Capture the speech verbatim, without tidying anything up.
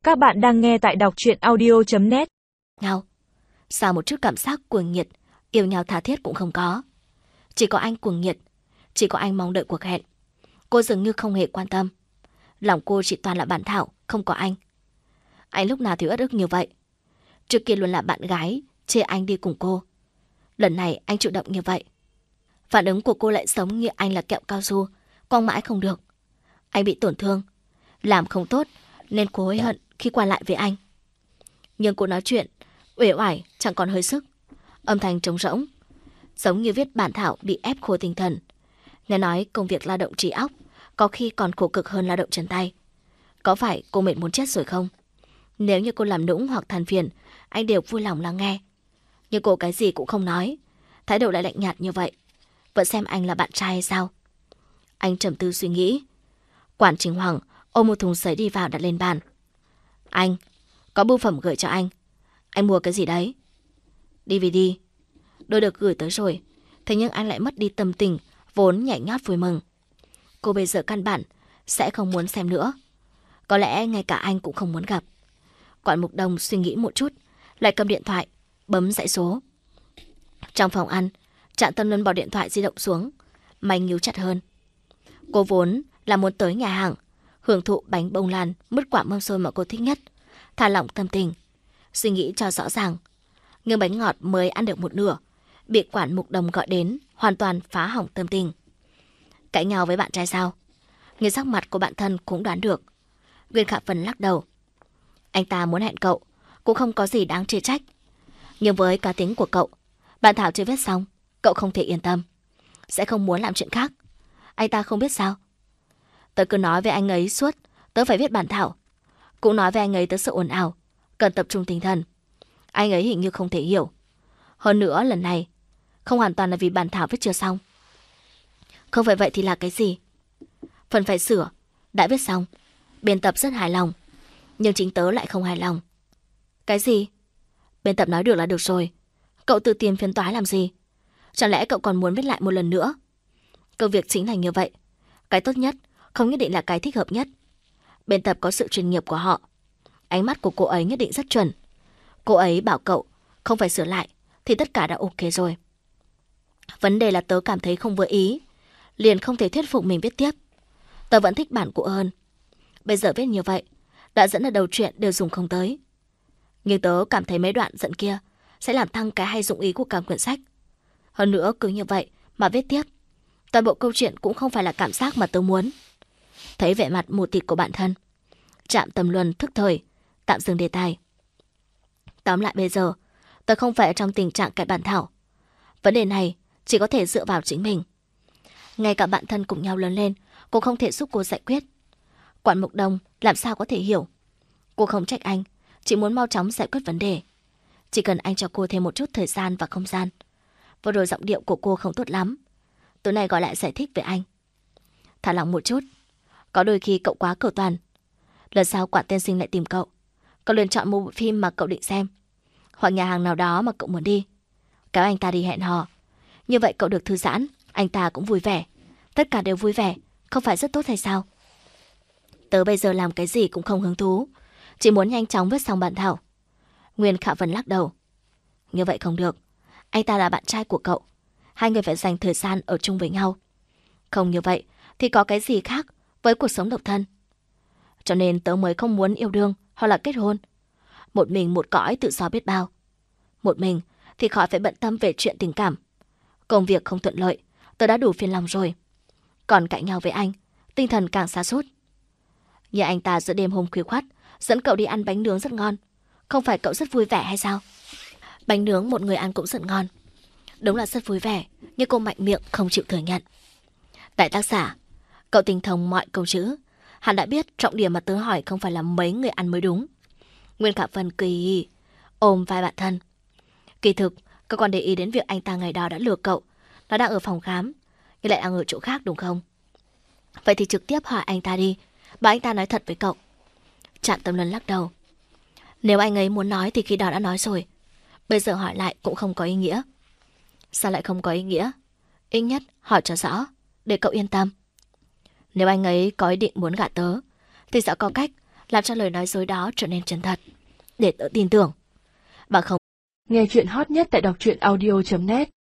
Các bạn đang nghe tại đọc truyện audio chấm net. Nhau. Sao một chút cảm giác cuồng nhiệt, yêu nhau tha thiết cũng không có. Chỉ có anh cuồng nhiệt, chỉ có anh mong đợi cuộc hẹn. Cô dường như không hề quan tâm. Lòng cô chỉ toàn là bản thảo, không có anh. Anh lúc nào thì uất ức như vậy. Trước kia luôn là bạn gái, chê anh đi cùng cô. Lần này anh chủ động như vậy. Phản ứng của cô lại giống như anh là kẹo cao su, quăng mãi không được. Anh bị tổn thương, làm không tốt nên cô hối hận khi qua lại với anh. Nhưng cô nói chuyện uể oải, chẳng còn hơi sức, âm thanh trống rỗng, giống như viết bản thảo bị ép khô tinh thần. Nghe nói công việc lao động trí óc có khi còn khổ cực hơn lao động chân tay. Có phải cô mệt muốn chết rồi không? Nếu như cô làm nũng hoặc than phiền, anh đều vui lòng lắng nghe. Nhưng cô cái gì cũng không nói, thái độ lại lạnh nhạt như vậy. Vẫn xem anh là bạn trai hay sao? Anh trầm tư suy nghĩ. Quản Trình Hoàng ôm một thùng sấy đi vào đặt lên bàn. Anh, có bưu phẩm gửi cho anh. Anh mua cái gì đấy? đê vê đê. Đồ được gửi tới rồi, thế nhưng anh lại mất đi tâm tình vốn nhảy nhót vui mừng. Cô bây giờ căn bản sẽ không muốn xem nữa. Có lẽ ngay cả anh cũng không muốn gặp. Quản Mục Đông suy nghĩ một chút, lại cầm điện thoại, bấm dãy số. Trong phòng ăn, Trạm Tâm Luân bỏ điện thoại di động xuống, mày nhíu chặt hơn. Cô vốn là muốn tới nhà hàng, hưởng thụ bánh bông lan, mứt quả mâm xôi mà cô thích nhất, thả lỏng tâm tình, suy nghĩ cho rõ ràng. Nhưng bánh ngọt mới ăn được một nửa, bị Quản Mục Đông gọi đến, hoàn toàn phá hỏng tâm tình. Cãi nhau với bạn trai sao? Người sắc mặt của bạn thân cũng đoán được. Nguyên Khả Vân lắc đầu. Anh ta muốn hẹn cậu, cũng không có gì đáng chê trách. Nhưng với cá tính của cậu, bản thảo chưa viết xong, cậu không thể yên tâm, sẽ không muốn làm chuyện khác. Anh ta không biết sao? Tớ cứ nói với anh ấy suốt, tớ phải viết bản thảo. Cũng nói với anh ấy tớ sự ồn ào, cần tập trung tinh thần. Anh ấy hình như không thể hiểu. Hơn nữa lần này, không hoàn toàn là vì bản thảo viết chưa xong. Không phải vậy thì là cái gì? Phần phải sửa, đã viết xong. Biên tập rất hài lòng, nhưng chính tớ lại không hài lòng. Cái gì? Biên tập nói được là được rồi. Cậu tự tìm phiền toái làm gì? Chẳng lẽ cậu còn muốn viết lại một lần nữa? Công việc chính là như vậy. Cái tốt nhất không nhất định là cái thích hợp nhất. Biên tập có sự chuyên nghiệp của họ. Ánh mắt của cô ấy nhất định rất chuẩn. Cô ấy bảo cậu không phải sửa lại thì tất cả đã ok rồi. Vấn đề là tớ cảm thấy không vừa ý, liền không thể thuyết phục mình viết tiếp. Tớ vẫn thích bản cũ hơn. Bây giờ viết như vậy, đã dẫn ở đầu truyện đều dùng không tới. Nhưng tớ cảm thấy mấy đoạn dẫn kia sẽ làm tăng cái hay dụng ý của cả quyển sách. Hơn nữa cứ như vậy mà viết tiếp, toàn bộ câu chuyện cũng không phải là cảm giác mà tớ muốn. Thấy vẻ mặt mù tịt của bản thân, Trạm Tâm Luân thức thời tạm dừng đề tài. Tóm lại bây giờ, tớ không phải ở trong tình trạng cãi bản thảo. Vấn đề này chỉ có thể dựa vào chính mình. Ngay cả bạn thân cùng nhau lớn lên cũng không thể giúp cô giải quyết. Quản Mục Đông làm sao có thể hiểu? Cô không trách anh, chỉ muốn mau chóng giải quyết vấn đề. Chỉ cần anh cho cô thêm một chút thời gian và không gian. Vừa rồi giọng điệu của cô không tốt lắm. Tối nay gọi lại giải thích với anh. Thả lỏng một chút. Có đôi khi cậu quá cầu toàn. Lần sau Quản tiên sinh lại tìm cậu, cậu liền chọn một bộ phim mà cậu định xem, hoặc nhà hàng nào đó mà cậu muốn đi. Kéo anh ta đi hẹn hò. Như vậy cậu được thư giãn, anh ta cũng vui vẻ. Tất cả đều vui vẻ, không phải rất tốt hay sao? Tớ bây giờ làm cái gì cũng không hứng thú, chỉ muốn nhanh chóng viết xong bản thảo. Nguyên Khả Vân lắc đầu. Như vậy không được. Anh ta là bạn trai của cậu, hai người phải dành thời gian ở chung với nhau. Không như vậy thì có cái gì khác với cuộc sống độc thân. Cho nên tớ mới không muốn yêu đương hoặc là kết hôn. Một mình một cõi tự do biết bao. Một mình thì khỏi phải bận tâm về chuyện tình cảm. Công việc không thuận lợi, tớ đã đủ phiền lòng rồi. Còn cãi nhau với anh, tinh thần càng sa sút. Như anh ta giữa đêm hôm khuya khoắt dẫn cậu đi ăn bánh nướng rất ngon, không phải cậu rất vui vẻ hay sao? Bánh nướng một người ăn cũng rất ngon. Đúng là rất vui vẻ, nhưng cô mạnh miệng không chịu thừa nhận. Đại tác giả, cậu tinh thông mọi câu chữ, hắn đã biết trọng điểm mà tớ hỏi không phải là mấy người ăn mới đúng. Nguyên Khả Vân cười ôm vai bạn thân. Kỳ thực, cậu còn để ý đến việc anh ta ngày đó đã lừa cậu. Nó đang ở phòng khám, nhưng lại đang ở chỗ khác đúng không? Vậy thì trực tiếp hỏi anh ta đi, bảo anh ta nói thật với cậu. Trạm Tâm Luân lắc đầu. Nếu anh ấy muốn nói thì khi đó đã nói rồi. Bây giờ hỏi lại cũng không có ý nghĩa. Sao lại không có ý nghĩa? Ít nhất hỏi cho rõ, để cậu yên tâm. Nếu anh ấy có ý định muốn gả tớ, thì sẽ có cách làm cho lời nói dối đó trở nên chân thật, để tớ tin tưởng. Bằng không, Nghe chuyện hot nhất tại đọc truyện audio chấm net